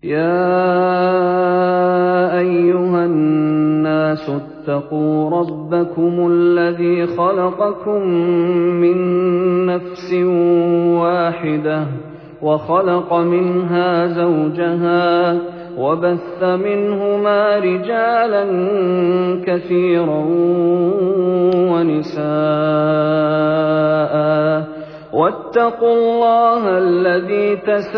يَا أَيُّهَا النَّاسُ اتَّقُوا رَبَّكُمُ الَّذِي خَلَقَكُم مِّن نَّفْسٍ وَاحِدَةٍ وَخَلَقَ مِنْهَا زَوْجَهَا وَبَثَّ مِنْهُمَا رِجَالًا كَثِيرًا وَنِسَاءً وَاتَّقُوا اللَّهَ الَّذِي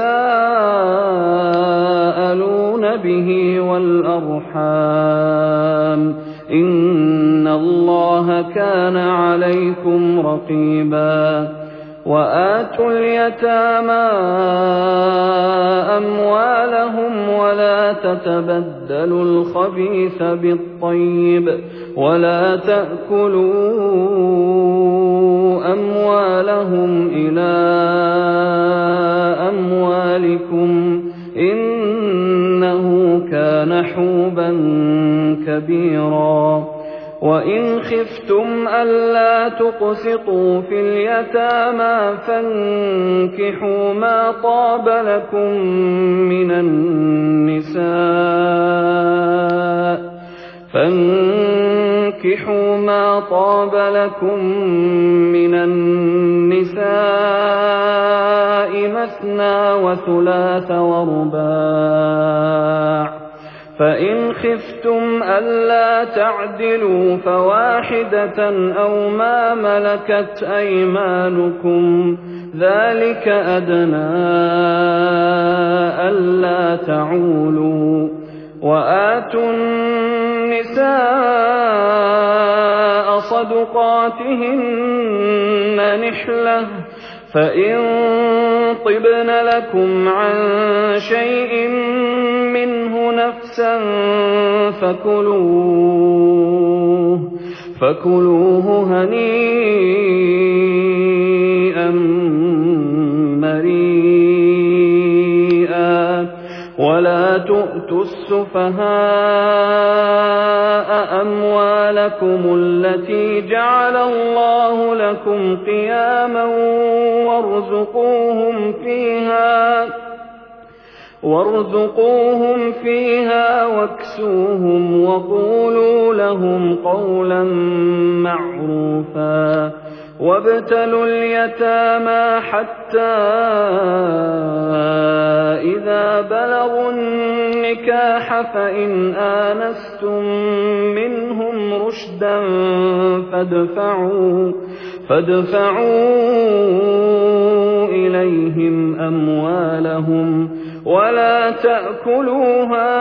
تَسَاءَلُونَ بِهِ وَالْأَرْحَامَ إِنَّ اللَّهَ كَانَ عَلَيْكُمْ رَقِيبًا وَآتُوا الْيَتَامَىٰ أَمْوَالَهُمْ وَلَا تَتَبَدَّلُوا الْخَبِيثَ بِالطَّيِّبِ وَلَا تَأْكُلُوا أَمْوَالَهُمْ إِلَىٰ أَمْوَالِكُمْ إِنَّهُ كَانَ حُوبًا كَبِيرًا وَإِنْ خِفْتُمْ أَلَّا تُقْسِطُوا فِي الْيَتَامَىٰ فَانكِحُوا مَا طَابَ لَكُم مِّنَ النِّسَاءِ مَثْنَىٰ وَثُلَاثَ وَرُبَاعَ ۖ فَإِنْ خِفْتُمْ أَلَّا تَعْدِلُوا فَوَاحِدَةً أَوْ مَا مَلَكَتْ أَيْمَانُكُمْ ۚ ذَٰلِكَ أَدْنَىٰ أَلَّا تَعُولُوا وَآتُوا النِّسَاءَ صَدُقَاتِهِنَّ نِحْلَةً ۚ فَإِن طِبْنَ لَكُمْ عَن شَيْءٍ مِّنْهُ نَفْسًا فَكُلُوهُ هَنِيئًا مَّرِيئًا وَلَا تُؤْتُوا السُّفَهَاءَ أَمْوَالَكُمُ الَّتِي جَعَلَ اللَّهُ لَكُمْ قِيَامًا وَارْزُقُوهُمْ فِيهَا وَاكْسُوهُمْ وَقُولُوا لَهُمْ قَوْلًا مَّعْرُوفًا وَابْتَلُوا الْيَتَامَىٰ حَتَّىٰ إِذَا بَلَغُوا النِّكَاحَ فَإِنْ آنَسْتُم مِّنْهُمْ رُشْدًا فادفعوا إِلَيْهِمْ أَمْوَالَهُمْ وَلَا تَأْكُلُوهَا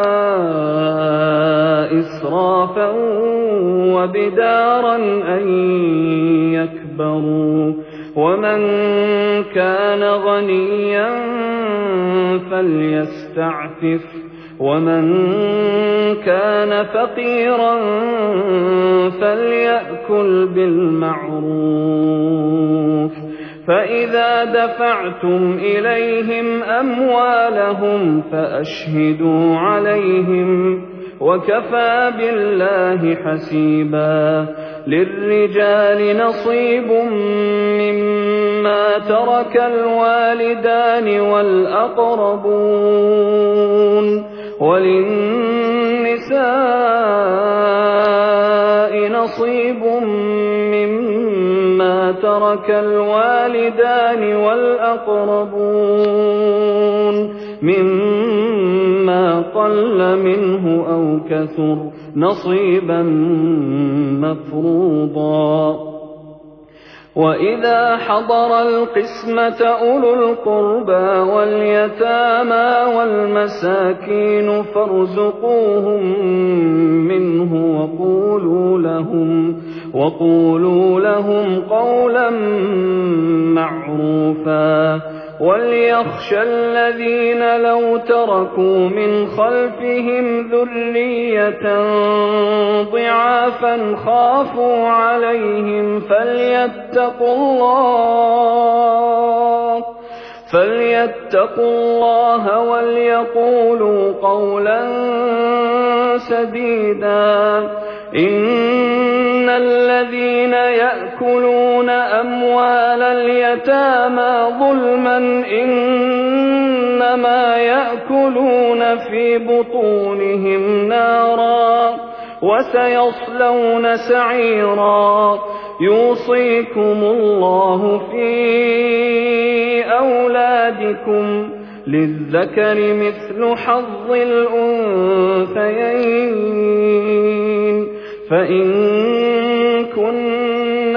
إِسْرَافًا وَبِدَارًا أَن يَكْبَرُوا ۚ وَمَن كَانَ غَنِيًّا فَلْيَسْتَعْفِفْ ۖ وَمَن كَانَ فَقِيرًا فَلْيَأْكُلْ بِالْمَعْرُوفِ ۚ فَإِذَا دَفَعْتُمْ إِلَيْهِمْ أَمْوَالَهُمْ فَأَشْهِدُوا عَلَيْهِمْ ۚ وَكَفَىٰ بِاللَّهِ حَسِيبًا لِّلرِّجَالِ نَصِيبٌ مِّمَّا تَرَكَ الْوَالِدَانِ وَالْأَقْرَبُونَ ۚ وَلِلنِّسَاءِ نَصِيبٌ مِّمَّا تَرَكَ الْوَالِدَانِ وَالْأَقْرَبُونَ مِمَّا قَلَّ مِنْهُ أَوْ كَثُرَ نَصِيبًا مَّفْرُوضًا وَإِذَا حَضَرَ الْقِسْمَةَ أُولُو الْقُرْبَىٰ وَالْيَتَامَىٰ وَالْمَسَاكِينُ فَارْزُقُوهُم مِّنْهُ وَقُولُوا لَهُمْ قَوْلًا مَّعْرُوفًا وَلْيَخْشَ الَّذِينَ لَوْ تَرَكُوا مِنْ خَلْفِهِمْ ذُرِّيَّةً ضِعَافًا خَافُوا عَلَيْهِمْ فَلْيَتَّقُوا اللَّهَ وَلْيَقُولُوا قَوْلًا سَدِيدًا إِنَّ الَّذِينَ يَأْكُلُونَ أَمْوَالَ الْيَتَامَىٰ ظُلْمًا إِنَّمَا إنما يأكلون في بطونهم نارا وسيصلون سعيرا. يوصيكم الله في أولادكم للذكر مثل حظ الأنثيين، فإن كن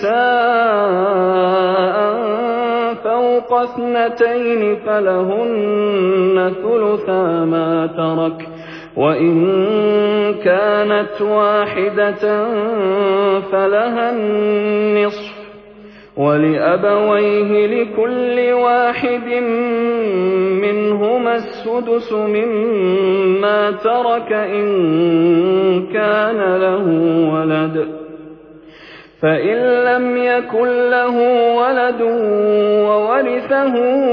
نساء فوق 2 فلهن ثلثا ما ترك، وإن كانت واحدة فلها النصف، ولأبويه لكل واحد منهما السدس مما ترك إن كان له ولد، فإن لم يكن له ولد وورثه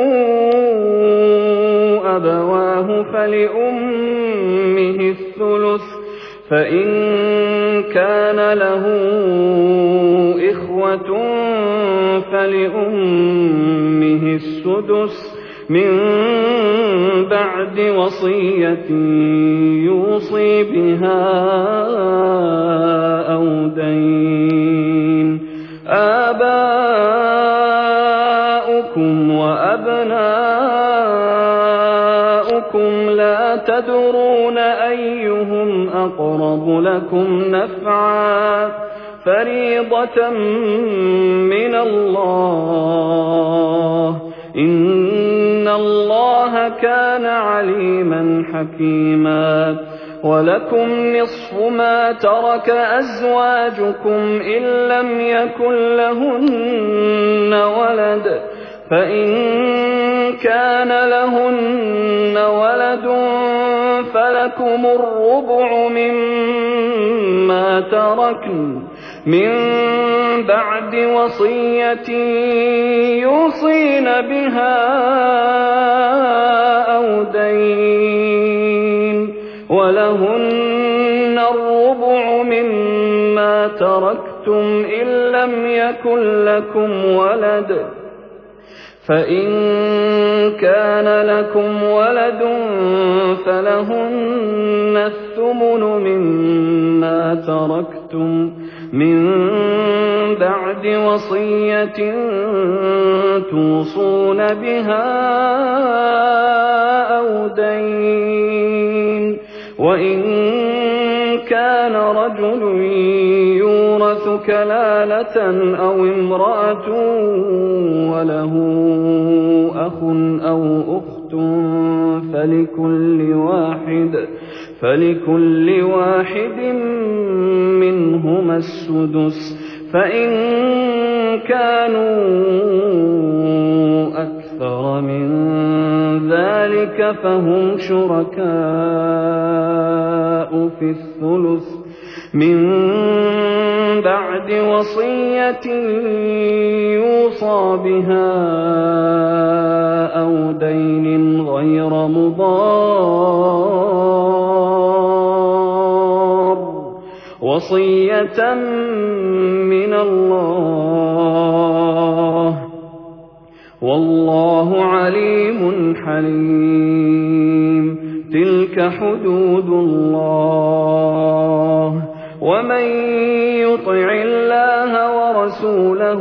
أبواه فلأمه الثلث، فإن كان له إخوة فلأمه السدس من بعد وصية يوصي بها أو دين. آباؤكم وأبناؤكم لا تدرون أيهم أقرب لكم نفعا، فريضة من الله، إن الله كان عليما حكيما. ولكم نصف ما ترك أزواجكم إن لم يكن لهن ولد، فإن كان لهن ولد فلكم الربع مما تركن من بعد وصية يوصين بها أو دين، ولهن الربع مما تركتم إن لم يكن لكم ولد، فإن كان لكم ولد فلهن الثمن مما تركتم من بعد وصية توصون بها أو دين. وإن كان رجل يورث كلالة أو امرأة وله أخ أو أخت فلكل واحد منهما السدس، فإن كانوا أكثر من ذلك فهم شركاء في الثلث من بعد وصية يوصى بها أو دين غير مضار، وصية من الله، والله عليم حليم. تلك حدود الله، ومن يطع الله ورسوله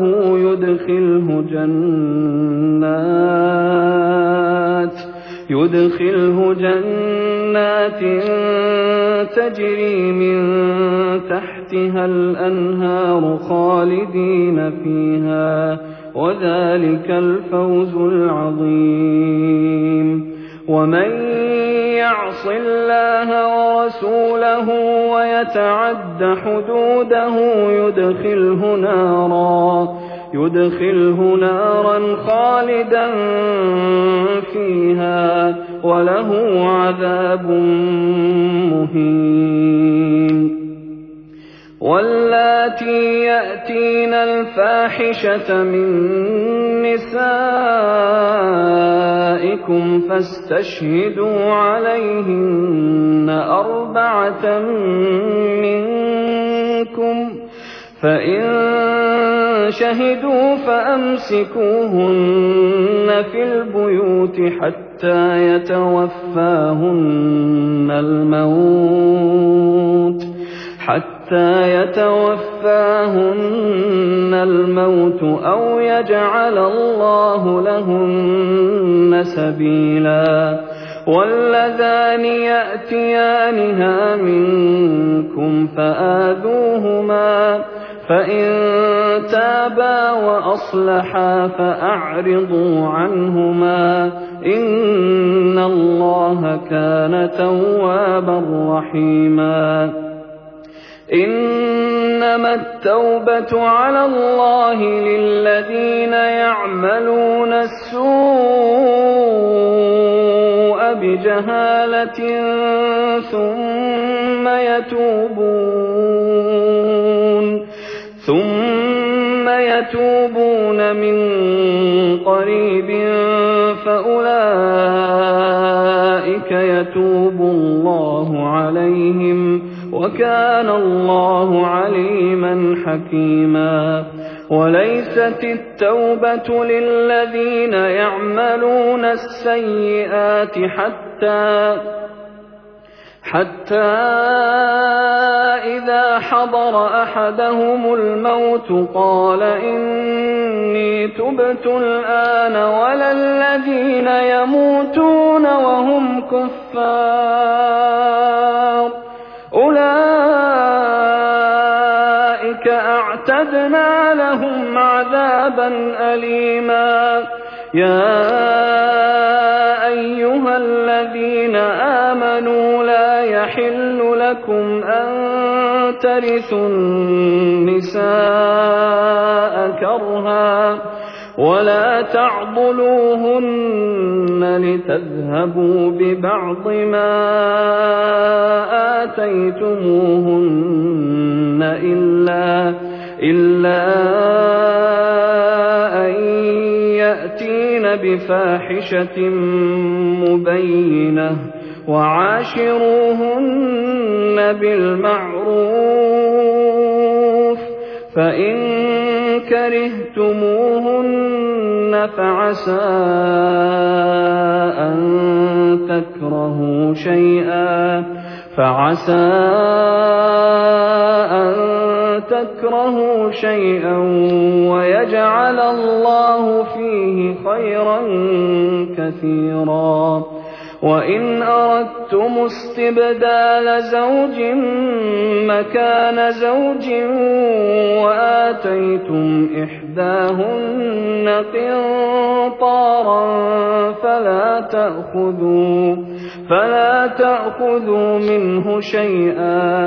يدخله جنات تجري من تحتها الأنهار خالدين فيها، وذلك الفوز العظيم. ومن يعص الله ورسوله ويتعد حدوده يدخله نارا خالدا فيها وله عذاب مهين. واللاتي يأتين الفاحشة من نسائكم فاستشهدوا عليهن 4 منكم، فإن شهدوا فأمسكوهن في البيوت حتى حتى يتوفاهن الموت أو يجعل الله لهن سبيلا. واللذان يأتيانها منكم فآذوهما، فإن تابا وأصلحا فأعرضوا عنهما، إن الله كان توابا رحيما. إنما التوبة على الله للذين يعملون السوء بجهالة ثم يتوبون من قريب فأولئك يتوب الله عليهم، وكان الله عليما حكيما. وليست التوبة للذين يعملون السيئات حتى إذا حضر أحدهم الموت قال إني تبت الآن، ولا الذين يموتون وهم كفار أولئك أعتدنا لهم عذابا أليما. يا أيها الذين آمنوا لا يحل لكم أن ترثوا النساء كرها ولا تعضلوهن لتذهبوا ببعض ما آتيتموهن إلا أن يأتين بفاحشة مبينة، وعاشروهن بالمعروف، فإن كرهتموهن فعسى أن تكرهوا شيئا ويجعل الله فيه خيرا كثيرا. وإن أردتم استبدال زوج مكان زوج وآتيتم إحداهن قنطارا فلا تأخذوا منه شيئا،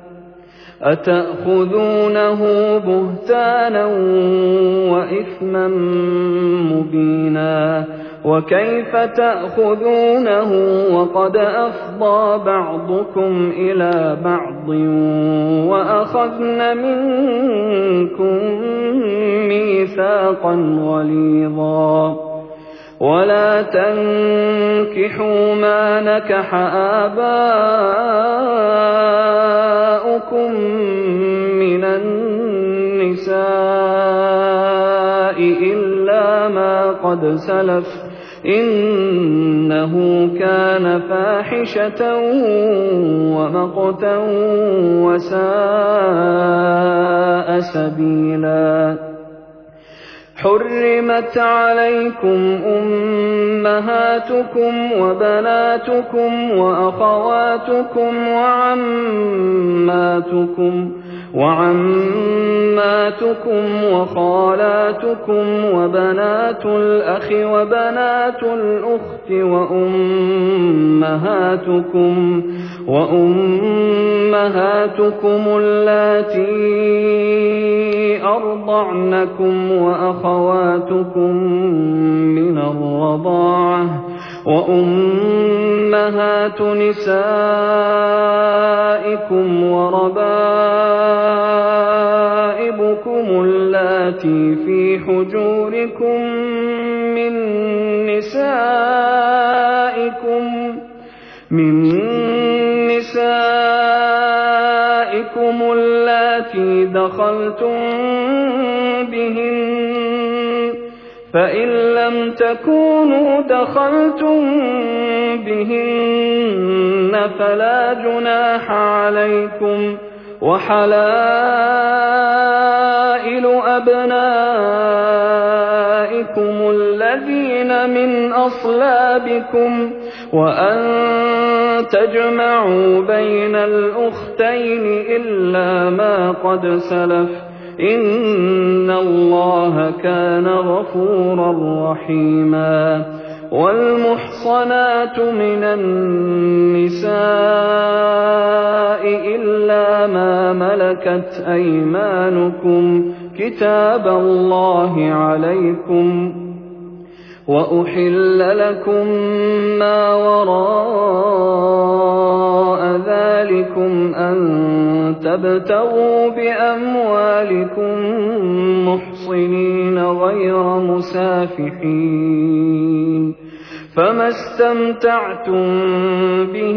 أتأخذونه بهتانا وإثما مبينا. وكيف تأخذونه وقد أفضى بعضكم إلى بعض وأخذن منكم ميثاقا غليظا. ولا تنكحوا ما نكح آباؤكم من النساء إلا ما قد سلف، إنه كان فاحشة ومقتا وساء سبيلا. حرمت عليكم أمهاتكم وبناتكم وأخواتكم وعماتكم وخالاتكم وبنات الأخ وبنات الأخت وأمهاتكم اللاتي أرضعنكم وأخواتكم من الرضاعة وأمهات نسائكم وربائبكم اللاتي في حجوركم من نسائكم اللاتي دخلتم بهن، فإن لم تكونوا دخلتم بهن فلا جناح عليكم، وحلائل أبنائكم الذين من أصلابكم، وأن تجمعوا بين الأختين إلا ما قد سلف، إن الله كان غفورا رحيما. والمحصنات من النساء إلا ما ملكت أيمانكم كتاب الله عليكم، وأحل لكم ما وراء ذلكم أن تبتغوا بأموالكم محصنين غير مسافحين، فما استمتعتم به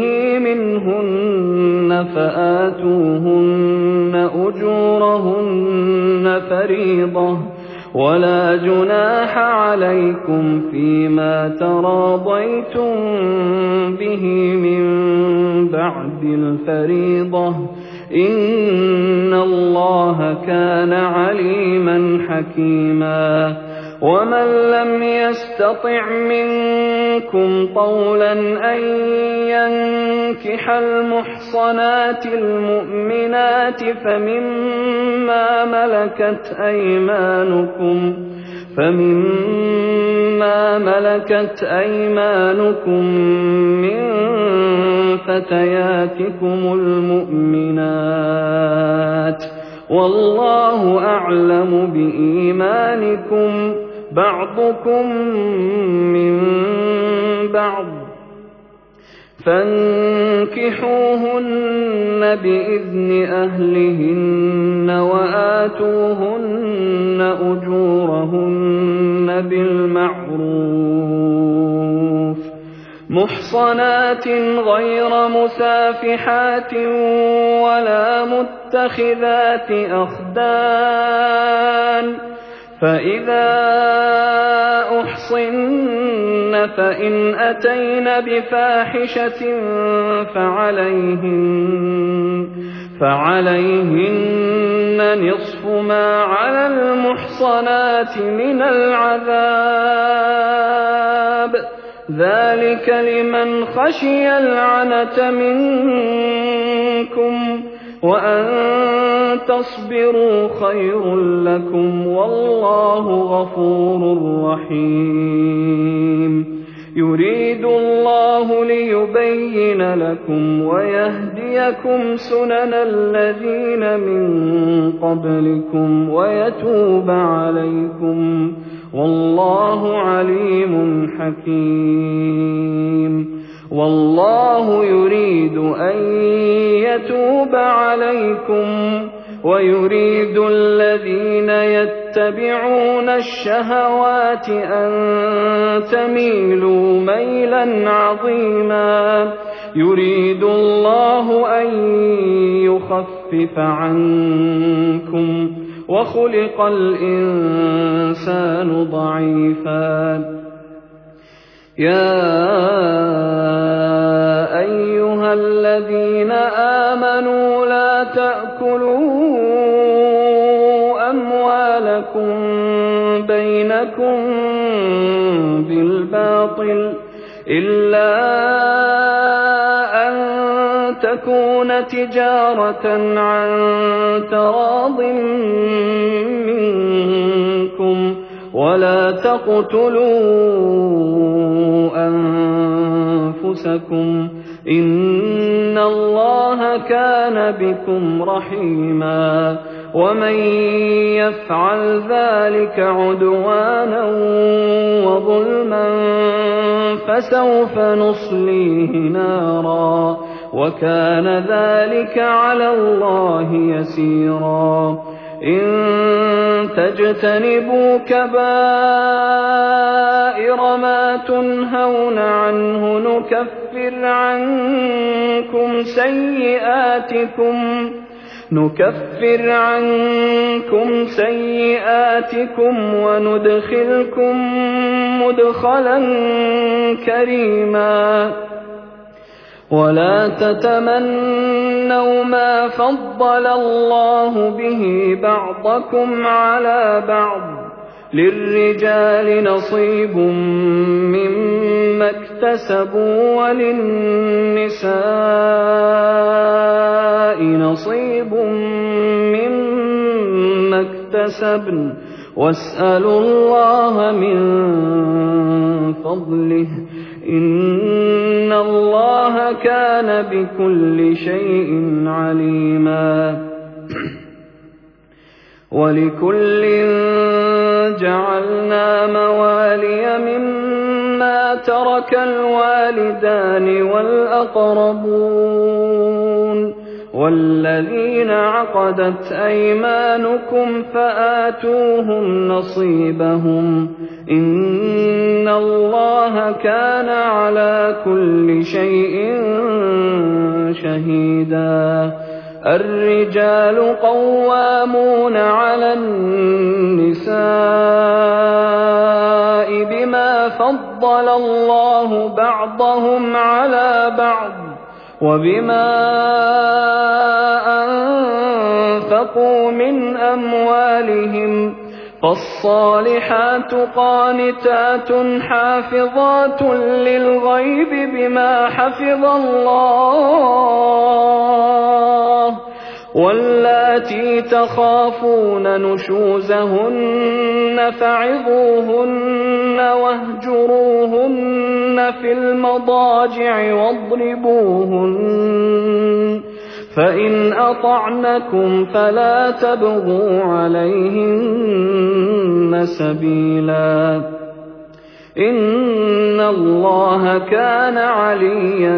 منهن فآتوهن أجورهن فريضة، ولا جناح عليكم فيما تراضيتم به من بعد الفريضة، إن الله كان عليما حكيما. ومن لم يستطع منكم طولا أن ينكح المحصنات المؤمنات فمما ملكت أيمانكم من فتياتكم المؤمنات، والله أعلم بإيمانكم، بعضكم من بعض، فانكحوهن بإذن أهلهن وآتوهن أجورهن بالمعروف، محصنات غير مسافحات ولا متخذات أخدان، فإذا أحصن فإن أتين بفاحشة فعليهن نصف ما على المحصنات من العذاب، ذلك لمن خشي العنة منكم، وأن تصبروا خير لكم، والله غفور رحيم. يريد الله ليبين لكم ويهديكم سنن الذين من قبلكم ويتوب عليكم، والله عليم حكيم. والله يريد أن يتوب عليكم ويريد الذين يتبعون الشهوات أن تميلوا ميلا عظيما. يريد الله أن يخفف عنكم وخلق الإنسان ضعيفا. يا أيها الذين آمنوا لا تأكلوا أموالكم بينكم بالباطل إلا أن تكون تجارة عن تراض منكم، ولا تقتلوا أنفسكم إن الله كان بكم رحيما. ومن يفعل ذلك عدوانا وظلما فسوف نصليه نارا، وكان ذلك على الله يسيرا. إن تجتنبوا كبائر ما تنهون عنه نكفر عنكم سيئاتكم نكفر عنكم سيئاتكم وندخلكم مدخلا كريما ولا تتمنوا ما فضل الله به بعضكم على بعض للرجال نصيب مما اكتسبوا وللنساء نصيب مما اكتسبن واسألوا الله من فضله إن الله كان بكل شيء عليما ولكل جعلنا موالي مما ترك الوالدان والأقربون والذين عقدت أيمانكم فآتوهم نصيبهم إن الله كان على كل شيء شهيدا الرجال قوامون على النساء بما فضل الله بعضهم على بعض وبما أنفقوا من أموالهم فالصالحات قانتات حافظات للغيب بما حفظ الله واللاتي تخافون نشوزهن فعظوهن واهجروهن في المضاجع واضربوهن فإن أطعنكم فلا تبغوا عليهن سبيلا إن الله كان عليا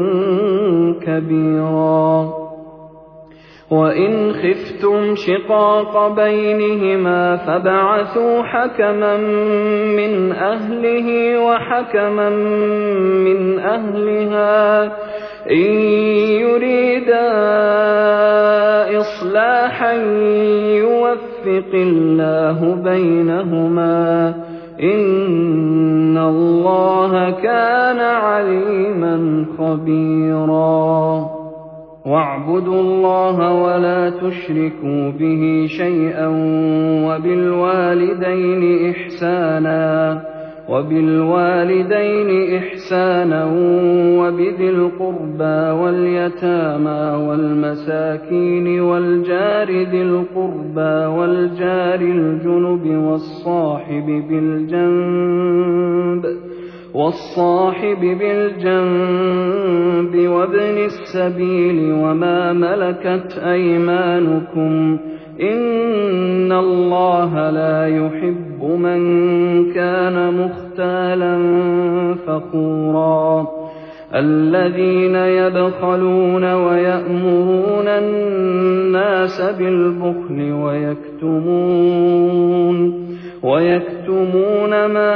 كبيرا وإن خفتم شقاق بينهما فبعثوا حكما من أهله وحكما من أهلها إن يريدا إصلاحا يوفق الله بينهما إن الله كان عليما خبيرا واعبدوا الله ولا تشركوا به شيئا وبالوالدين إحسانا وبذي القربى واليتامى والمساكين والجار ذي القربى والجار الجنب والصاحب بالجنب وابن السبيل وما ملكت أيمانكم إن الله لا يحب من كان مختالا فخورا الذين يبخلون ويأمرون الناس بالبخل ويكتمون ما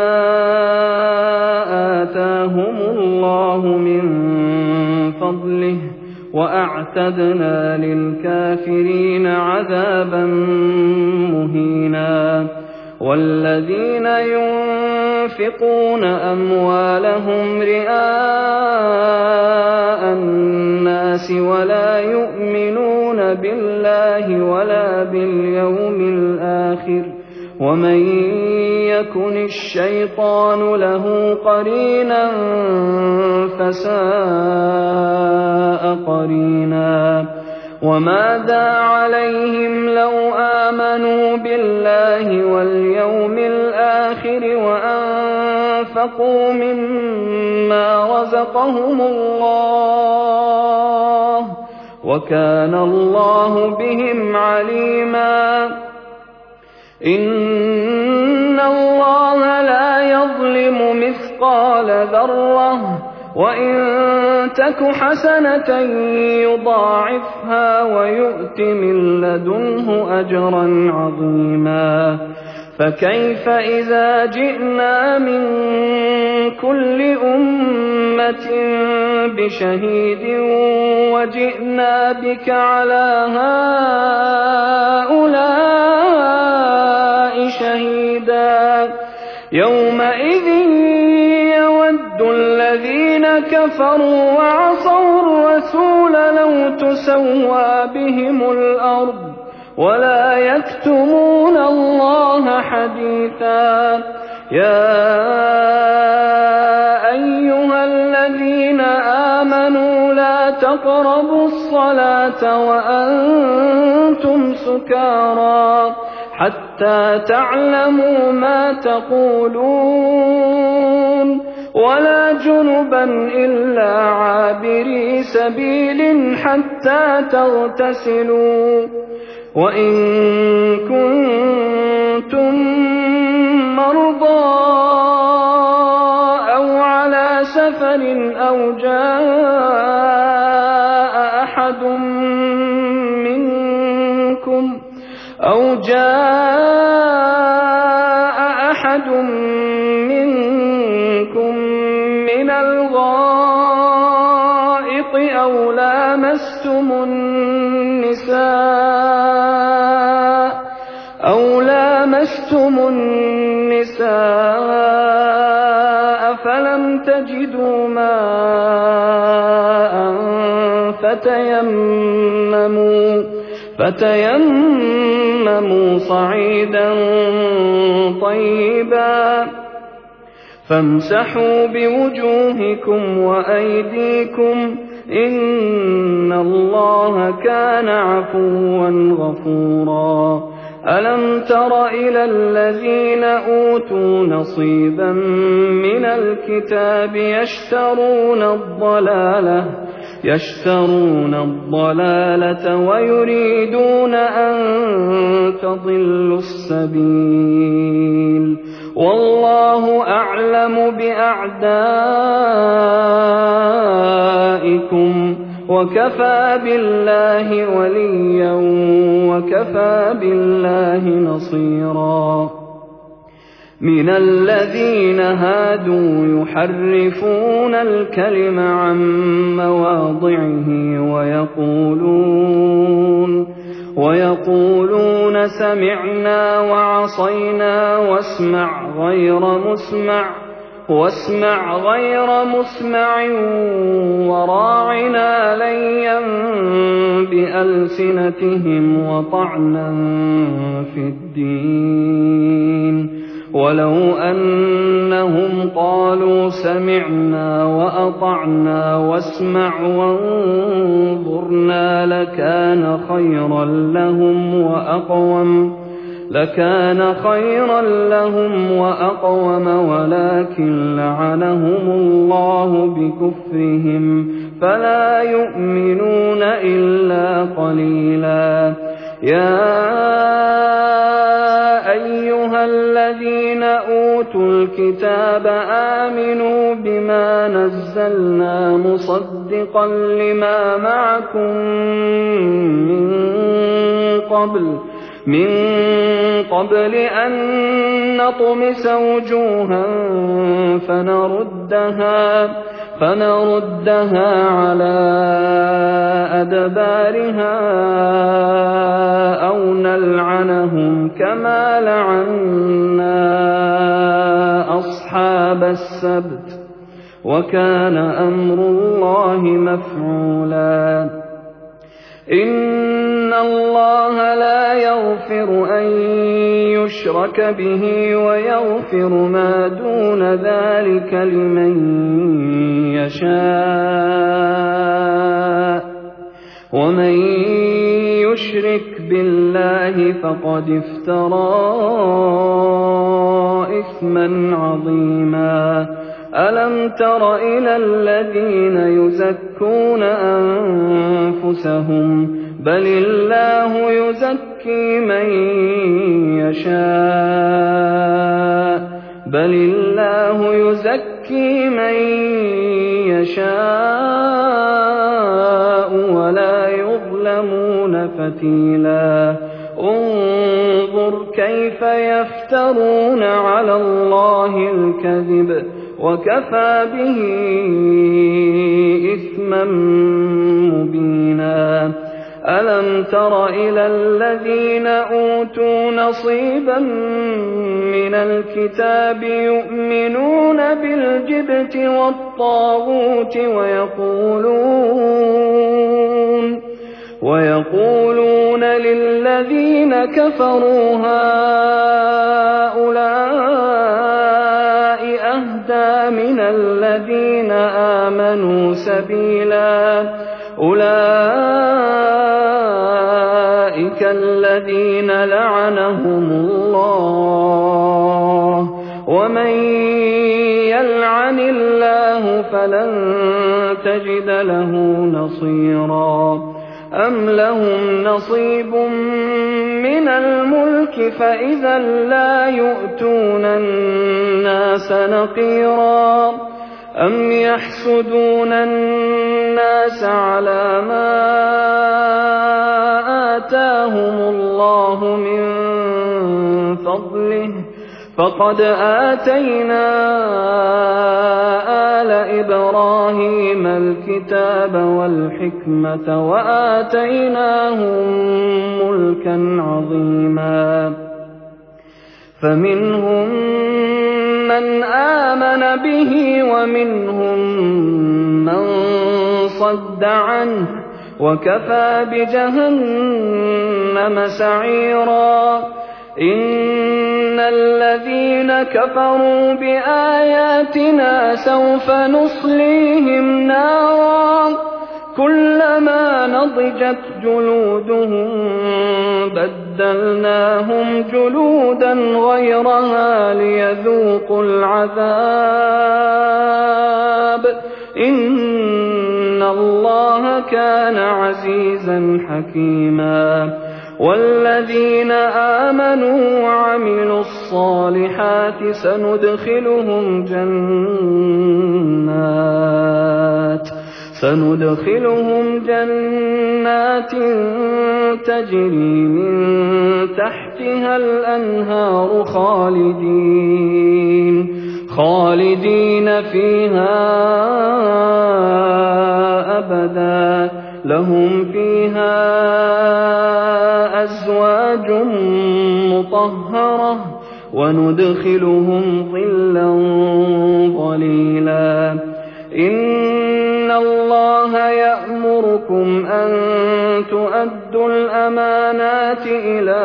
آتاهم الله من فضله وأعتدنا للكافرين عذابا مهينا والذين ينفقون أموالهم رئاء الناس ولا يؤمنون بالله ولا باليوم الآخر ومن يكن الشيطان له قرينا فساء قرينا وماذا عليهم لو آمنوا بالله واليوم الآخر وأنفقوا مما رزقهم الله وكان الله بهم عليما إن الله لا يظلم مثقال ذرة وإن تك حسنة يضاعفها ويؤت من لدنه أجرا عظيما فكيف إذا جئنا من كل أمة أمة بشهيد وجئنا بك على هؤلاء شهيدا يومئذ يود الذين كفروا وعصوا الرسول لو تسوى بهم الأرض ولا يكتمون الله حديثا يا أيها الذين آمنوا لا تقربوا الصلاة وأنتم سكارى حتى تعلموا ما تقولون ولا جنبا إلا عابري سبيل حتى تغتسلوا وإن كنتم مرضى أو على سفر أو جاء أحد منكم من الغائط أو لامستم النساء فلم تجدوا ماء فتيمموا صعيدا طيبا فامسحوا بوجوهكم وأيديكم إن الله كان عفوا غفورا ألم تر إلى الذين أوتوا نصيبا من الكتاب يشترون الضلالة ويريدون أن تضلوا السبيل والله أعلم بأعدائكم وكفى بالله وليا وكفى بالله نصيرا من الذين هادوا يحرفون الكلم عن مواضعه ويقولون سمعنا وعصينا واسمع غير مسمع وراعنا ليا بألسنتهم وطعنا في الدين ولو أنهم قالوا سمعنا وأطعنا واسمع وانظرنا لكان خيرا لهم وأقوم ولكن لعنهم الله بكفرهم فلا يؤمنون إلا قليلا يا أيها الذين أوتوا الكتاب آمنوا بما نزلنا مصدقا لما معكم من قبل أن نطمس وجوها فنردها على أدبارها أو نلعنهم كما لعنا أصحاب السبت وكان أمر الله مفعولا إن الله لا يغفر أن يشرك به ويغفر ما دون ذلك لمن يشاء ومن يشرك بالله فقد افترى إثما عظيما ألم تر إلى الذين يزكون أنفسهم بل الله يزكي من يشاء ولا يظلمون فتيلا انظر كيف يفترون على الله الكذب وكفى به إثما مبينا ألم تر إلى الذين أوتوا نصيبا من الكتاب يؤمنون بالجبت والطاغوت ويقولون للذين كفروا هؤلاء أهدى من الذين آمنوا سبيلا أولئك الذين لعنهم الله ومن يلعن الله فلن تجد له نصيرا أم لهم نصيب من الملك فإذا لا يؤتون الناس نقيرا أم يحسدون الناس على ما آتاهم الله من فضله فقد آتينا آل إبراهيم الكتاب والحكمة وآتيناهم ملكا عظيما فمنهم من آمن به ومنهم من صد عنه وكفى بجهنم سعيرا إن الذين كفروا بآياتنا سوف نصليهم نارا كلما نضجت جلودهم بدلناهم جلودا غيرها ليذوقوا العذاب إن الله كان عزيزا حكيما والذين آمنوا وعملوا الصالحات سندخلهم جنات تجري من تحتها الأنهار خالدين فيها أبدا لهم فيها أزواج مطهرة وندخلهم ظلا ظليلا إن الله يأمركم أن تؤدوا الأمانات إلى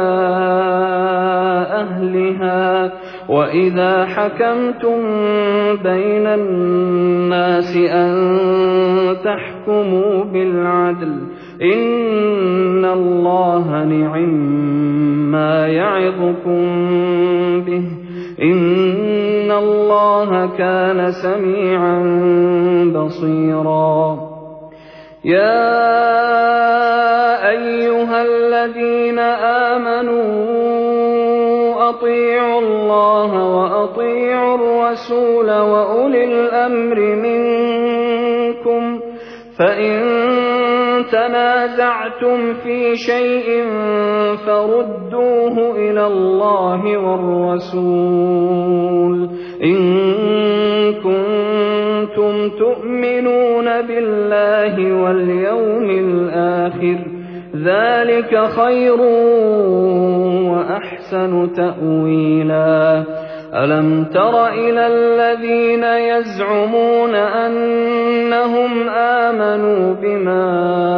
أهلها وإذا حكمتم بين الناس أن تحكموا بالعدل إن الله نعما يعظكم به إن الله كان سميعا بصيرا يا أيها الذين آمنوا أطيعوا الله وأطيعوا الرسول وأولي الأمر منكم فإن تنازعتم في شيء فردوه إلى الله والرسول إن كنتم تؤمنون بالله واليوم الآخر ذلك خير وأحسن تأويلا ألم تر إلى الذين يزعمون أنهم آمنوا بما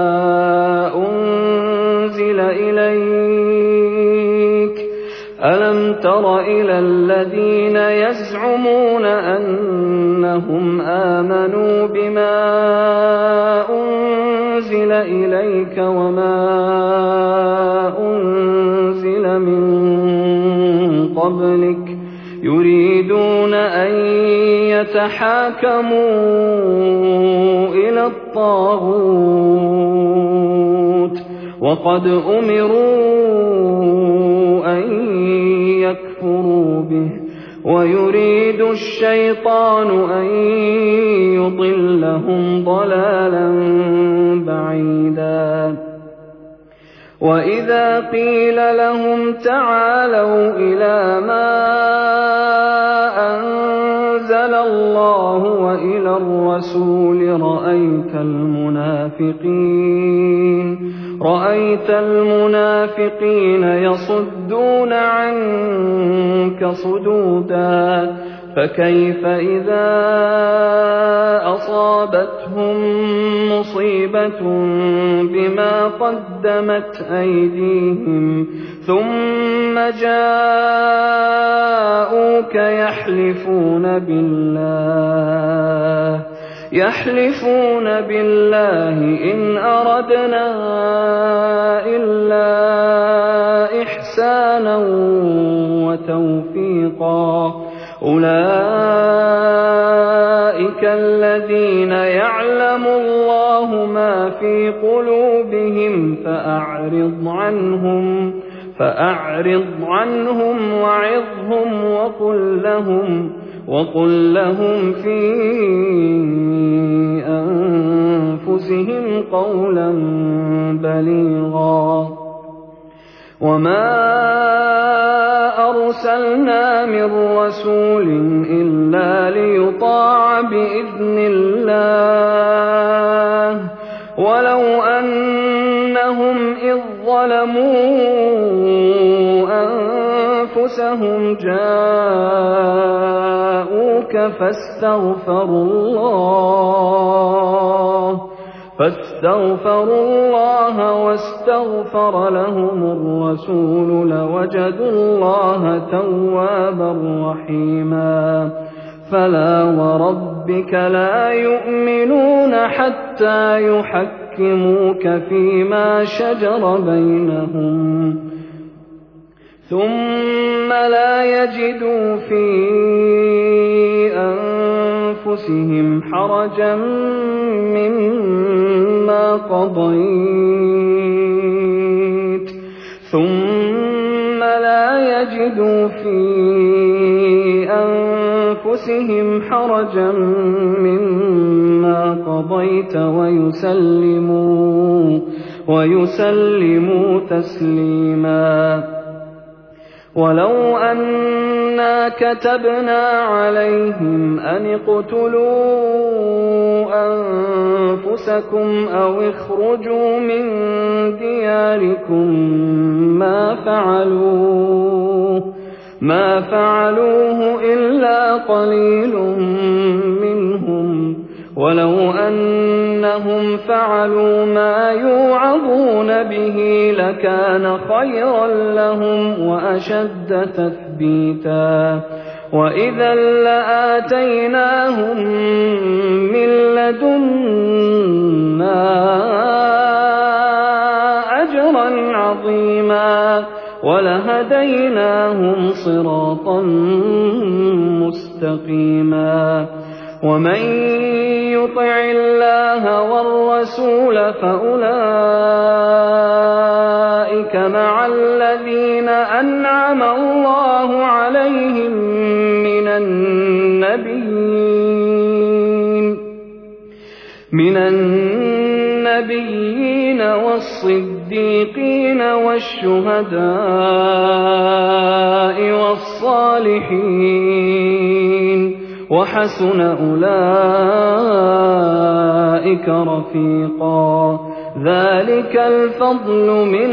أنزل إليك ألم تر إلى الذين يزعمون أنهم آمنوا بما أنزل إليك وما أنزل من قبلك يريدون أن يتحاكموا إلى الطاغوت وقد أمروا أن يكفروا به ويريد الشيطان أن يضلهم ضلالا بعيدا وإذا قيل لهم تعالوا إلى ما أنزل الله وإلى الرسول رأيت المنافقين يصدون عنك صدودا فكيف إذا أصابتهم مصيبة بما قدمت أيديهم ثم جاءوك يحلفون بالله إن أردنا إلا إحسانا وتوفيقا أولئك الذين يعلم الله ما في قلوبهم فأعرض عنهم وعظهم وقل لهم في أنفسهم قولا بليغا وما أرسلنا من رسول إلا ليطاع بإذن الله ولو أنهم إذ ظلموا أنفسهم جاءوك فاستغفروا الله واستغفر لهم الرسول لوجدوا الله توابا رحيما فلا وربك لا يؤمنون حتى يحكموك فيما شجر بينهم ثم لا يجدوا في أنفسهم حرجا مما قضيت ويسلموا تسليما ولو أنا كتبنا عليهم أن اقتلوا أنفسكم أو اخرجوا من دياركم ما فعلوه إلا قليل منهم ولو أنهم فعلوا ما يوعظون به لكان خيرا لهم وأشد تثبيتا وإذا لآتيناهم من لدنا أجرا عظيما ولهديناهم صراطا مستقيما ومن يطع الله والرسول فأولئك مع الذين أنعم الله عليهم من النبيين والصديقين والشهداء والصالحين وحسن أولئك رفيقا ذلك الفضل من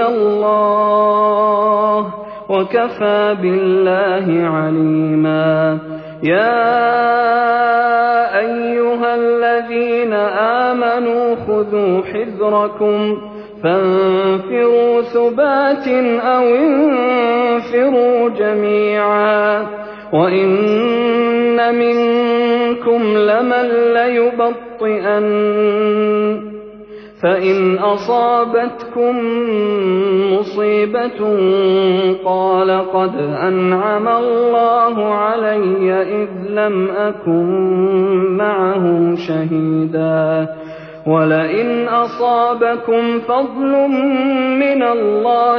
الله وكفى بالله عليما يا أيها الذين آمنوا خذوا حذركم فانفروا ثبات أو انفروا جميعا وإن منكم لمن ليبطئن فإن أصابتكم مصيبة قال قد أنعم الله علي إذ لم أكن معهم شهيدا ولئن أصابكم فضل من الله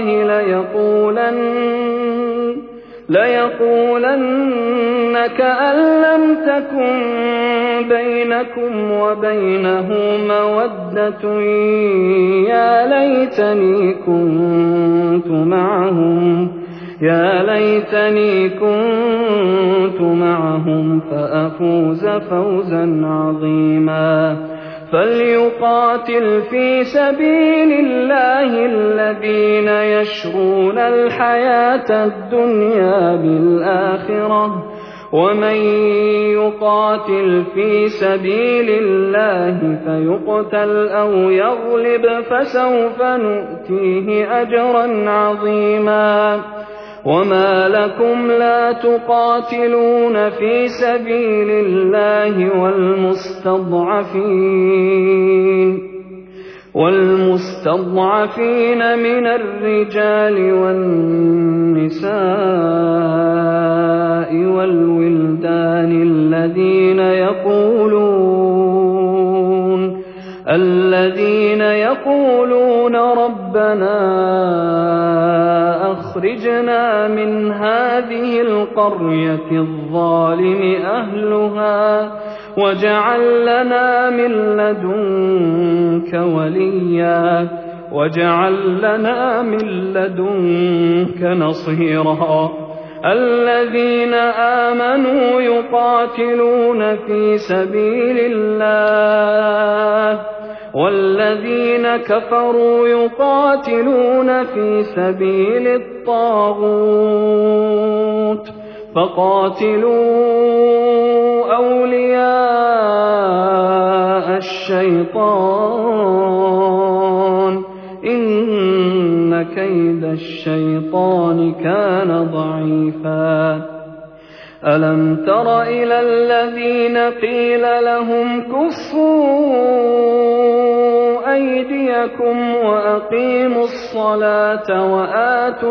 ليقولن كأن لم تكن بينكم وبينه مودة يا ليتني كنت معهم يا ليتني كنت معهم فأفوز فوزا عظيما فليقاتل في سبيل الله الذين يشرون الحياة الدنيا بالآخرة ومن يقاتل في سبيل الله فيقتل أو يغلب فسوف نؤتيه أجرا عظيما وما لكم لا تقاتلون في سبيل الله والمستضعفين من الرجال والنساء والولدان الذين يقولون ربنا أخرجنا من هذه القرية الظالم أهلها واجعل لنا من لدنك وليا واجعل لنا من لدنك نصيرا الذين آمنوا يقاتلون في سبيل الله والذين كفروا يقاتلون في سبيل الطاغوت فقاتلوا أولياء الشيطان إن كيد الشيطان كان ضعيفا ألم تر إلى الذين قيل لهم كفوا أيديكم وأقيموا الصلاة وآتوا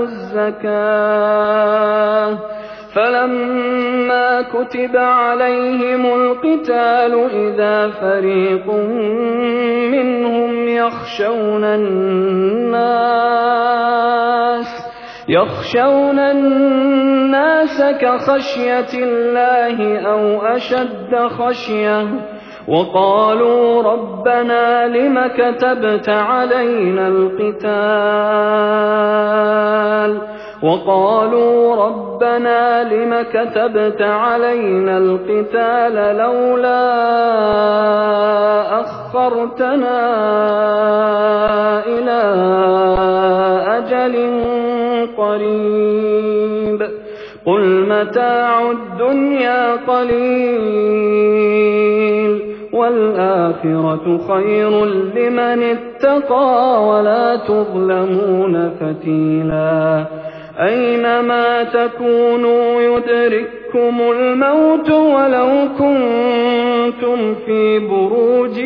الزكاة فلما كتب عليهم القتال إذا فريق منهم يخشون الناس كخشية الله أو أشد خشية وقالوا ربنا لم كتبت علينا القتال لولا أخرتنا إلى أجل قريب قل متاع الدنيا قليل والآخرة خير لمن اتقى ولا تظلمون فتيلا أينما تكونوا يدرككم الموت ولو كنتم في بروج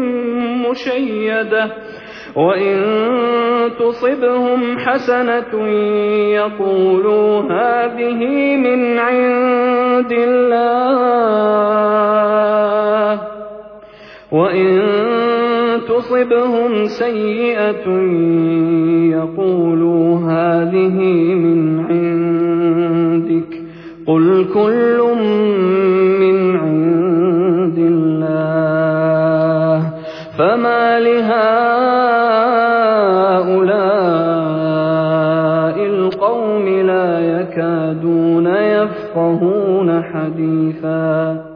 مشيدة وإن تصبهم حسنة يقولوا هذه من عند الله وإن تصبهم سيئة يقولوا هذه من عندك قل كل من عند الله فما لهؤلاء القوم لا يكادون يفقهون حديثا